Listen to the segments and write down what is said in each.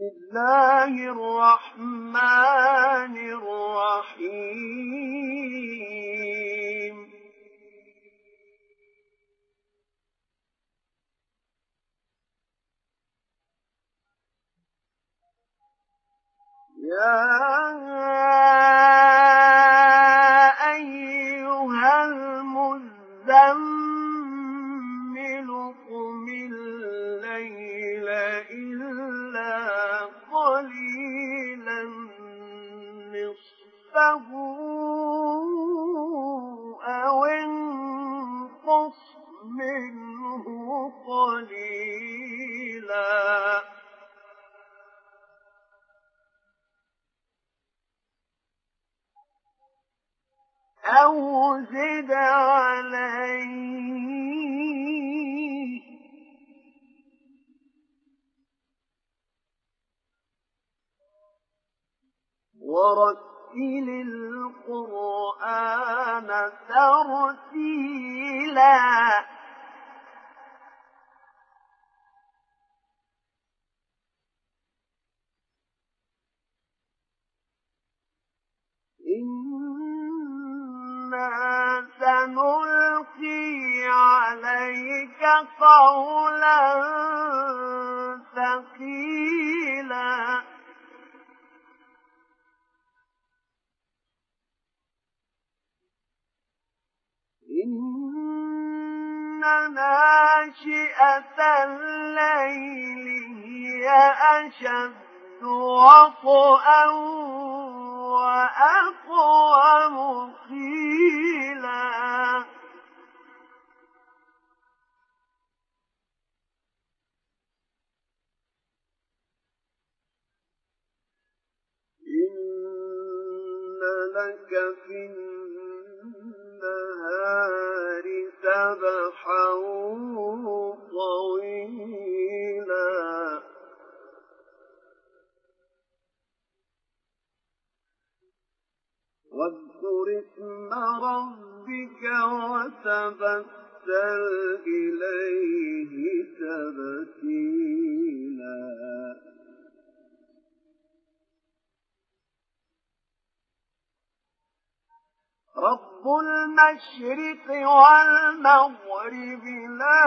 الله الرحمن الرحيم يا أيها المزمل قم الليل إلا قليلا نصفه أو انقص منه قليلا أو زد عليه ورتل القرآن ترتيلا إنا سنلقي عليك قولا ثقيلا إن ناشئة الليل هي أشد وطئا وأقوم قيلا إن لك في النهار سبحا طويلا واذكر اسم ربك وتبتل إليه تبتيلا رب المشرق والمغرب لا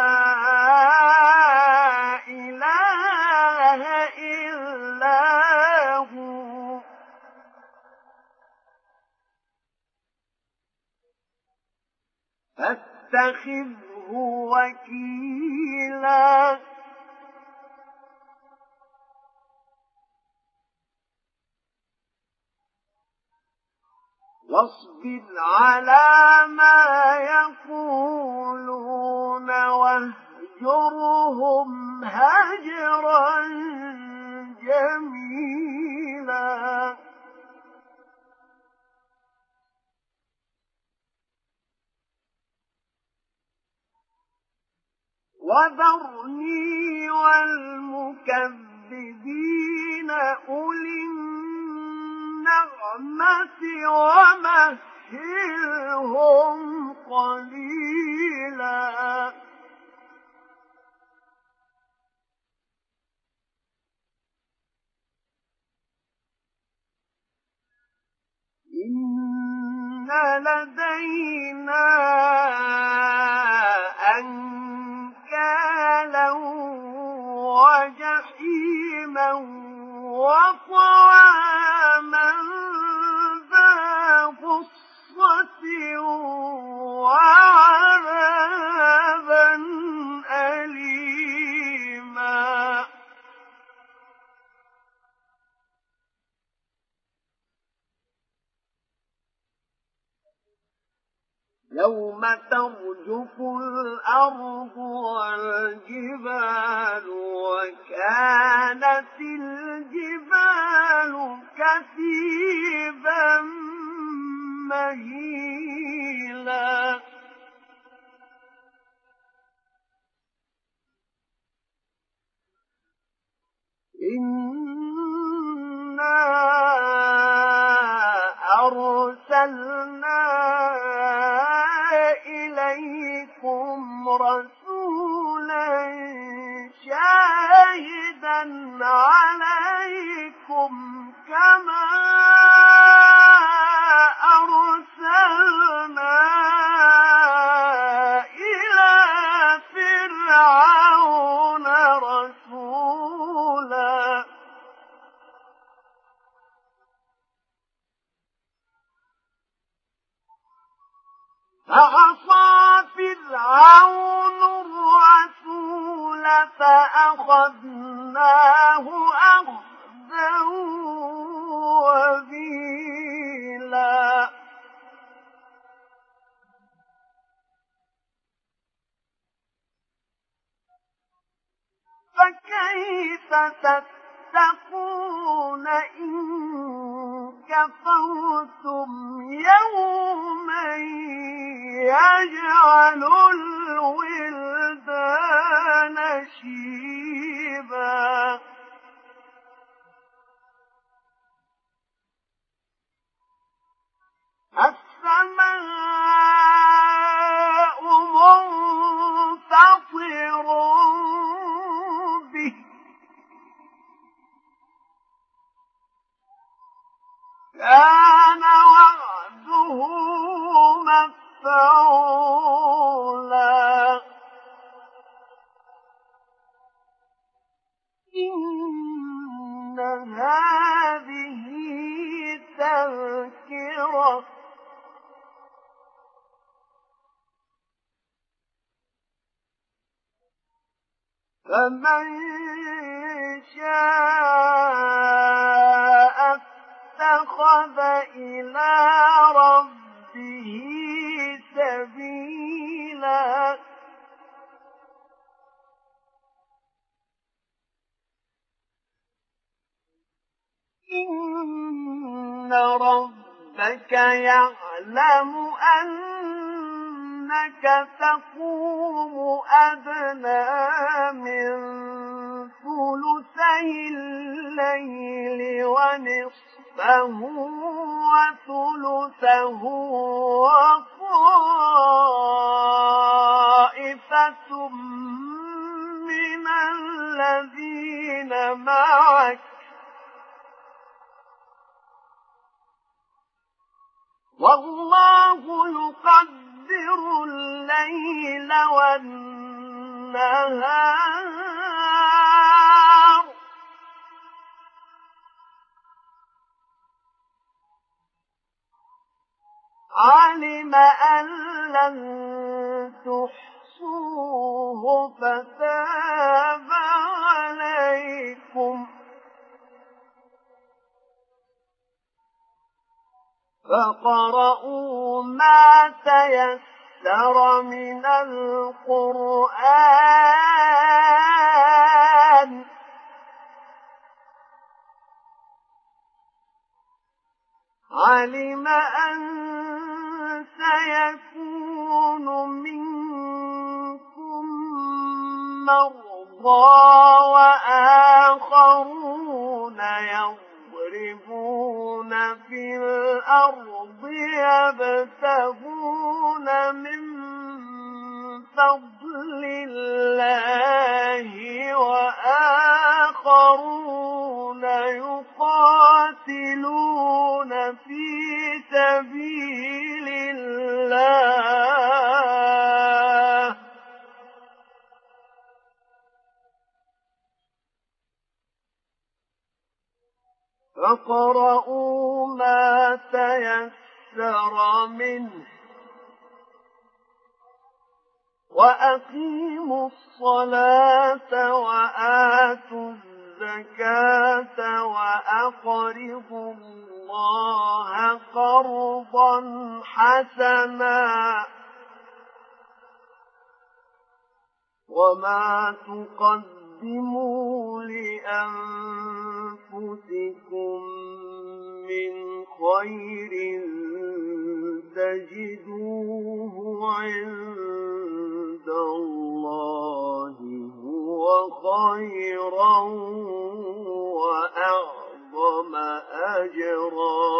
إله إلا هو فاتخذه وكيلا واصبر على ما يقولون واهجرهم هجرا جميلا وذرني والمكذبين أولي النعمة ومهلهم قليلا إن لدينا أنكالا وجحيما وطعاما ذا غصة وعذابا أليما يوم ترجف الأرض والجبال وكانت الجبال كثيبا مهيلا إنا أرسلنا إليكم رسولا شاهدا على عليكم كما أرسلنا إلى فرعون رسولا فعصى فرعون الرسول فأخذناه أخذا وبيلا فكيف تتقون إن كفرتم يوما يجعل الولدان شيبا السماء منفطر به كان وعده مفعولا إن هذه تذكرة فمن شاء اتخذ إلى ربه سبيلا إن ربك يعلم أنك تقوم أدنى من ثلثي الليل ونصفه وثلثه وطائفة من الذين معك والله يقدر الليل والنهار علم أن لن تحصوه فتاب عليكم فاقرؤوا ما تيسر من القرآن علم أن سيكون منكم مرضى وآخرون يضربون في الأرض يبتغون من فضل الله وآخرون يقاتلون في سبيل الله فاقرؤوا ما تيسر منه وأقيموا الصلاة وآتوا الزكاة وأقرضوا الله قرضا حسنا وما تقدموا لأنفسكم من خير تجدوه عند الله هو خيرا وأعظم أجرا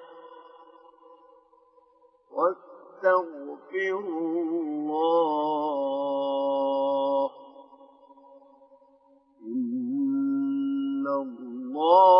واستغفروا الله إن الله